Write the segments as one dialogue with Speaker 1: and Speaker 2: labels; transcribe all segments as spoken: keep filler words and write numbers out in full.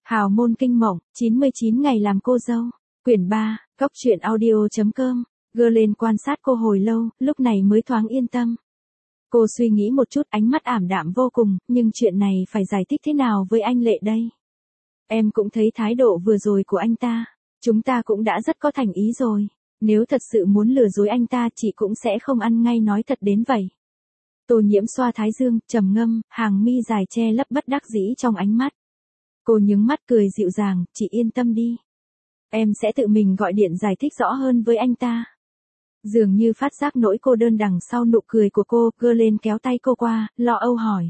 Speaker 1: Hào môn kinh mộng, chín mươi chín ngày làm cô dâu. Quyển ba, Cốc truyện audio.com. Gơ lên quan sát cô hồi lâu, lúc này mới thoáng yên tâm. Cô suy nghĩ một chút, ánh mắt ảm đạm vô cùng, nhưng chuyện này phải giải thích thế nào với anh Lệ đây? Em cũng thấy thái độ vừa rồi của anh ta. Chúng ta cũng đã rất có thành ý rồi. Nếu thật sự muốn lừa dối anh ta, chị cũng sẽ không ăn ngay nói thật đến vậy. Tô Nhiễm xoa thái dương, trầm ngâm, hàng mi dài che lấp bất đắc dĩ trong ánh mắt. Cô nhướng mắt cười dịu dàng, chị yên tâm đi. Em sẽ tự mình gọi điện giải thích rõ hơn với anh ta. Dường như phát giác nỗi cô đơn đằng sau nụ cười của cô, Gơ lên kéo tay cô qua, lo âu hỏi.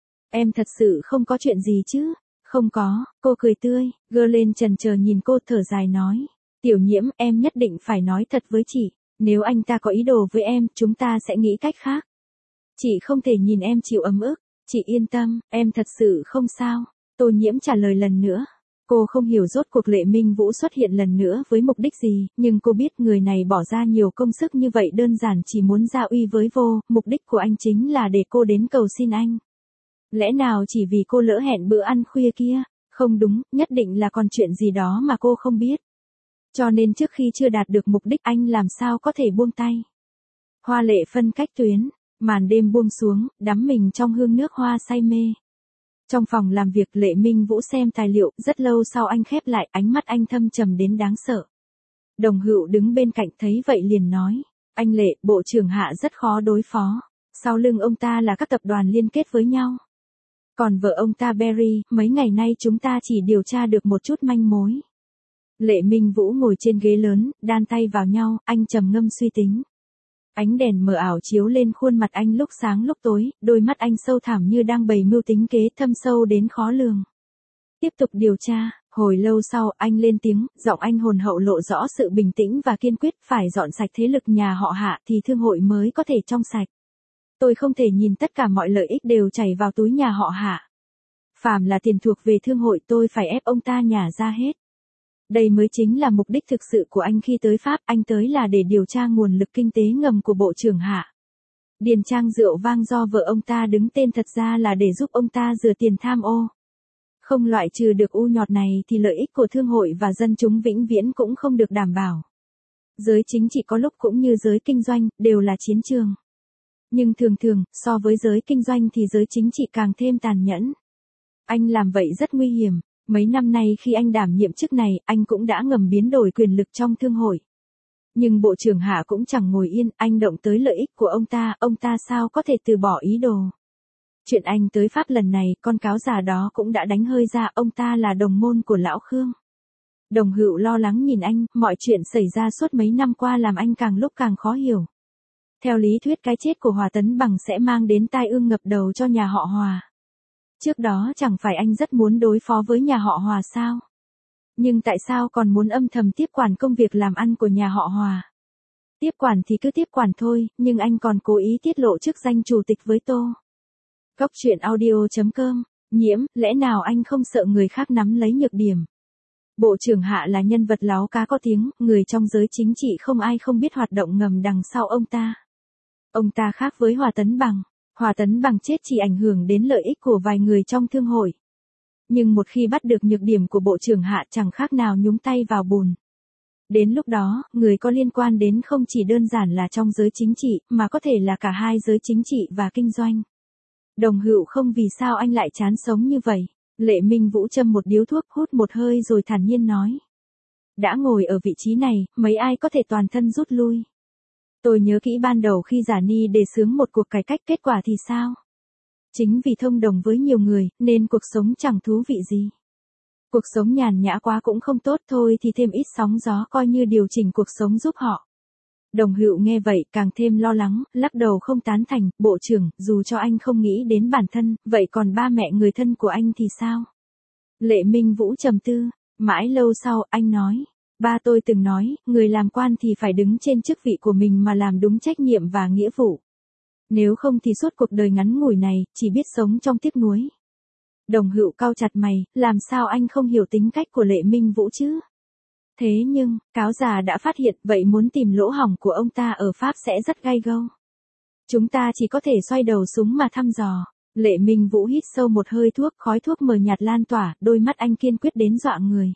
Speaker 1: Em thật sự không có chuyện gì chứ? Không có, cô cười tươi, Gơ lên chần chờ nhìn cô thở dài nói. Tiểu Nhiễm, em nhất định phải nói thật với chị. Nếu anh ta có ý đồ với em, chúng ta sẽ nghĩ cách khác. Chị không thể nhìn em chịu ấm ức. Chị yên tâm, em thật sự không sao. Tô Nhiễm trả lời lần nữa. Cô không hiểu rốt cuộc Lệ Minh Vũ xuất hiện lần nữa với mục đích gì, nhưng cô biết người này bỏ ra nhiều công sức như vậy đơn giản chỉ muốn gia uy với vô, mục đích của anh chính là để cô đến cầu xin anh. Lẽ nào chỉ vì cô lỡ hẹn bữa ăn khuya kia? Không đúng, nhất định là còn chuyện gì đó mà cô không biết. Cho nên trước khi chưa đạt được mục đích anh làm sao có thể buông tay. Hoa lệ phân cách tuyến, màn đêm buông xuống, đắm mình trong hương nước hoa say mê. Trong phòng làm việc Lệ Minh Vũ xem tài liệu, rất lâu sau anh khép lại, ánh mắt anh thâm trầm đến đáng sợ. Đồng Hữu đứng bên cạnh thấy vậy liền nói, anh Lệ, bộ trưởng Hạ rất khó đối phó. Sau lưng ông ta là các tập đoàn liên kết với nhau. Còn vợ ông ta Berry, mấy ngày nay chúng ta chỉ điều tra được một chút manh mối. Lệ Minh Vũ ngồi trên ghế lớn, đan tay vào nhau, anh trầm ngâm suy tính. Ánh đèn mờ ảo chiếu lên khuôn mặt anh lúc sáng lúc tối, đôi mắt anh sâu thẳm như đang bày mưu tính kế thâm sâu đến khó lường. Tiếp tục điều tra, hồi lâu sau anh lên tiếng, giọng anh hồn hậu lộ rõ sự bình tĩnh và kiên quyết, phải dọn sạch thế lực nhà họ Hạ thì thương hội mới có thể trong sạch. Tôi không thể nhìn tất cả mọi lợi ích đều chảy vào túi nhà họ Hạ. Phàm là tiền thuộc về thương hội tôi phải ép ông ta nhả ra hết. Đây mới chính là mục đích thực sự của anh khi tới Pháp, anh tới là để điều tra nguồn lực kinh tế ngầm của bộ trưởng Hạ. Điền trang rượu vang do vợ ông ta đứng tên thật ra là để giúp ông ta rửa tiền tham ô. Không loại trừ được u nhọt này thì lợi ích của thương hội và dân chúng vĩnh viễn cũng không được đảm bảo. Giới chính trị có lúc cũng như giới kinh doanh, đều là chiến trường. Nhưng thường thường, so với giới kinh doanh thì giới chính trị càng thêm tàn nhẫn. Anh làm vậy rất nguy hiểm. Mấy năm nay khi anh đảm nhiệm chức này, anh cũng đã ngầm biến đổi quyền lực trong thương hội. Nhưng bộ trưởng Hạ cũng chẳng ngồi yên, anh động tới lợi ích của ông ta, ông ta sao có thể từ bỏ ý đồ. Chuyện anh tới Pháp lần này, con cáo già đó cũng đã đánh hơi ra, ông ta là đồng môn của lão Khương. Đồng Hữu lo lắng nhìn anh, mọi chuyện xảy ra suốt mấy năm qua làm anh càng lúc càng khó hiểu. Theo lý thuyết cái chết của Hòa Tấn Bằng sẽ mang đến tai ương ngập đầu cho nhà họ Hòa. Trước đó chẳng phải anh rất muốn đối phó với nhà họ Hòa sao? Nhưng tại sao còn muốn âm thầm tiếp quản công việc làm ăn của nhà họ Hòa? Tiếp quản thì cứ tiếp quản thôi, nhưng anh còn cố ý tiết lộ chức danh chủ tịch với Tô. Cốc truyện audio.com. Nhiễm, lẽ nào anh không sợ người khác nắm lấy nhược điểm? Bộ trưởng Hạ là nhân vật láo cá có tiếng, người trong giới chính trị không ai không biết hoạt động ngầm đằng sau ông ta. Ông ta khác với Hòa Tấn Bằng. Hòa Tấn Bằng chết chỉ ảnh hưởng đến lợi ích của vài người trong thương hội. Nhưng một khi bắt được nhược điểm của bộ trưởng Hạ chẳng khác nào nhúng tay vào bùn. Đến lúc đó, người có liên quan đến không chỉ đơn giản là trong giới chính trị, mà có thể là cả hai giới chính trị và kinh doanh. Đồng Hữu không vì sao anh lại chán sống như vậy. Lệ Minh Vũ châm một điếu thuốc, hút một hơi rồi thản nhiên nói. Đã ngồi ở vị trí này, mấy ai có thể toàn thân rút lui. Tôi nhớ kỹ ban đầu khi Giả Ni đề xướng một cuộc cải cách, kết quả thì sao? Chính vì thông đồng với nhiều người, nên cuộc sống chẳng thú vị gì. Cuộc sống nhàn nhã quá cũng không tốt thôi thì thêm ít sóng gió coi như điều chỉnh cuộc sống giúp họ. Đồng Hữu nghe vậy càng thêm lo lắng, lắc đầu không tán thành, bộ trưởng, dù cho anh không nghĩ đến bản thân, vậy còn ba mẹ người thân của anh thì sao? Lệ Minh Vũ trầm tư, mãi lâu sau, anh nói. Ba tôi từng nói, người làm quan thì phải đứng trên chức vị của mình mà làm đúng trách nhiệm và nghĩa vụ. Nếu không thì suốt cuộc đời ngắn ngủi này, chỉ biết sống trong tiếc nuối. Đồng Hữu cau chặt mày, làm sao anh không hiểu tính cách của Lệ Minh Vũ chứ? Thế nhưng, cáo già đã phát hiện, vậy muốn tìm lỗ hổng của ông ta ở Pháp sẽ rất gay go. Chúng ta chỉ có thể xoay đầu súng mà thăm dò. Lệ Minh Vũ hít sâu một hơi thuốc, khói thuốc mờ nhạt lan tỏa, đôi mắt anh kiên quyết đến dọa người.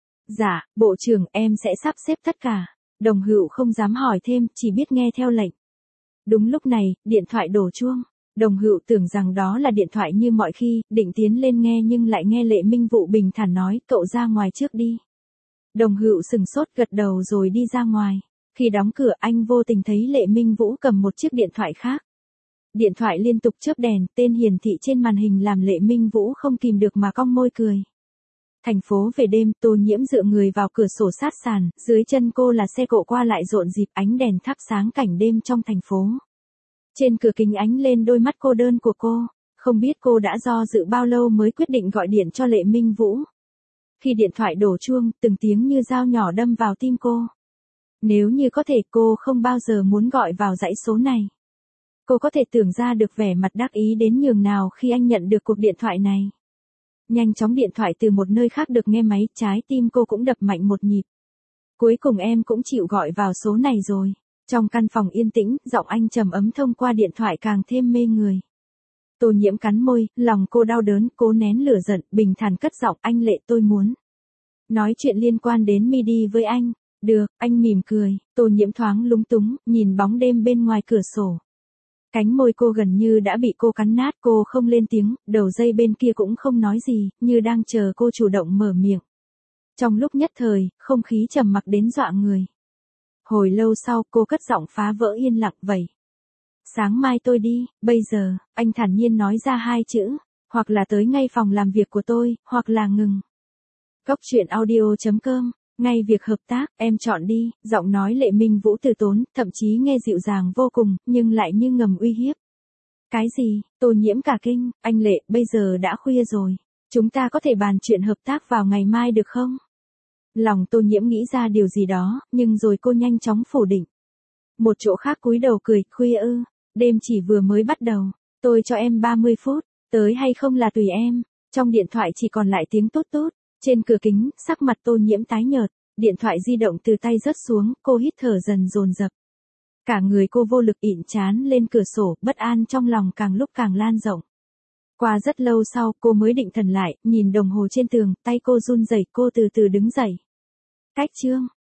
Speaker 1: Dạ, bộ trưởng, em sẽ sắp xếp tất cả. Đồng Hữu không dám hỏi thêm, chỉ biết nghe theo lệnh. Đúng lúc này, điện thoại đổ chuông. Đồng Hữu tưởng rằng đó là điện thoại như mọi khi, định tiến lên nghe nhưng lại nghe Lệ Minh Vũ bình thản nói, cậu ra ngoài trước đi. Đồng Hữu sừng sốt gật đầu rồi đi ra ngoài. Khi đóng cửa anh vô tình thấy Lệ Minh Vũ cầm một chiếc điện thoại khác. Điện thoại liên tục chớp đèn, tên hiển thị trên màn hình làm Lệ Minh Vũ không kìm được mà cong môi cười. Thành phố về đêm, Tô Nhiễm dựa người vào cửa sổ sát sàn, dưới chân cô là xe cộ qua lại rộn rịp, ánh đèn thắp sáng cảnh đêm trong thành phố. Trên cửa kính ánh lên đôi mắt cô đơn của cô, không biết cô đã do dự bao lâu mới quyết định gọi điện cho Lệ Minh Vũ. Khi điện thoại đổ chuông, từng tiếng như dao nhỏ đâm vào tim cô. Nếu như có thể cô không bao giờ muốn gọi vào dãy số này. Cô có thể tưởng ra được vẻ mặt đắc ý đến nhường nào khi anh nhận được cuộc điện thoại này. Nhanh chóng điện thoại từ một nơi khác được nghe máy, trái tim cô cũng đập mạnh một nhịp. Cuối cùng em cũng chịu gọi vào số này rồi. Trong căn phòng yên tĩnh, giọng anh trầm ấm thông qua điện thoại càng thêm mê người. Tô Nhiễm cắn môi, lòng cô đau đớn, cố nén lửa giận, bình thản cất giọng, anh Lệ, tôi muốn nói chuyện liên quan đến Midi với anh. Được, anh mỉm cười. Tô Nhiễm thoáng lúng túng, nhìn bóng đêm bên ngoài cửa sổ. Cánh môi cô gần như đã bị cô cắn nát, cô không lên tiếng, đầu dây bên kia cũng không nói gì, như đang chờ cô chủ động mở miệng. Trong lúc nhất thời, không khí trầm mặc đến dọa người. Hồi lâu sau, cô cất giọng phá vỡ yên lặng, vậy. Sáng mai tôi đi, bây giờ, anh thản nhiên nói ra hai chữ, hoặc là tới ngay phòng làm việc của tôi, hoặc là ngừng. Góc truyện audio chấm com, ngay việc hợp tác, em chọn đi, giọng nói Lệ Minh Vũ từ tốn, thậm chí nghe dịu dàng vô cùng, nhưng lại như ngầm uy hiếp. Cái gì? Tô Nhiễm cả kinh, anh Lệ, bây giờ đã khuya rồi. Chúng ta có thể bàn chuyện hợp tác vào ngày mai được không? Lòng Tô Nhiễm nghĩ ra điều gì đó, nhưng rồi cô nhanh chóng phủ định. Một chỗ khác cúi đầu cười, khuya ư, đêm chỉ vừa mới bắt đầu, tôi cho em ba mươi phút, tới hay không là tùy em. Trong điện thoại chỉ còn lại tiếng tốt tốt, trên cửa kính, sắc mặt Tô Nhiễm tái nhợt, điện thoại di động từ tay rớt xuống, cô hít thở dần dồn dập. Cả người cô vô lực ịn trán lên cửa sổ, bất an trong lòng càng lúc càng lan rộng. Qua rất lâu sau, cô mới định thần lại, nhìn đồng hồ trên tường, tay cô run rẩy, cô từ từ đứng dậy. Cách chương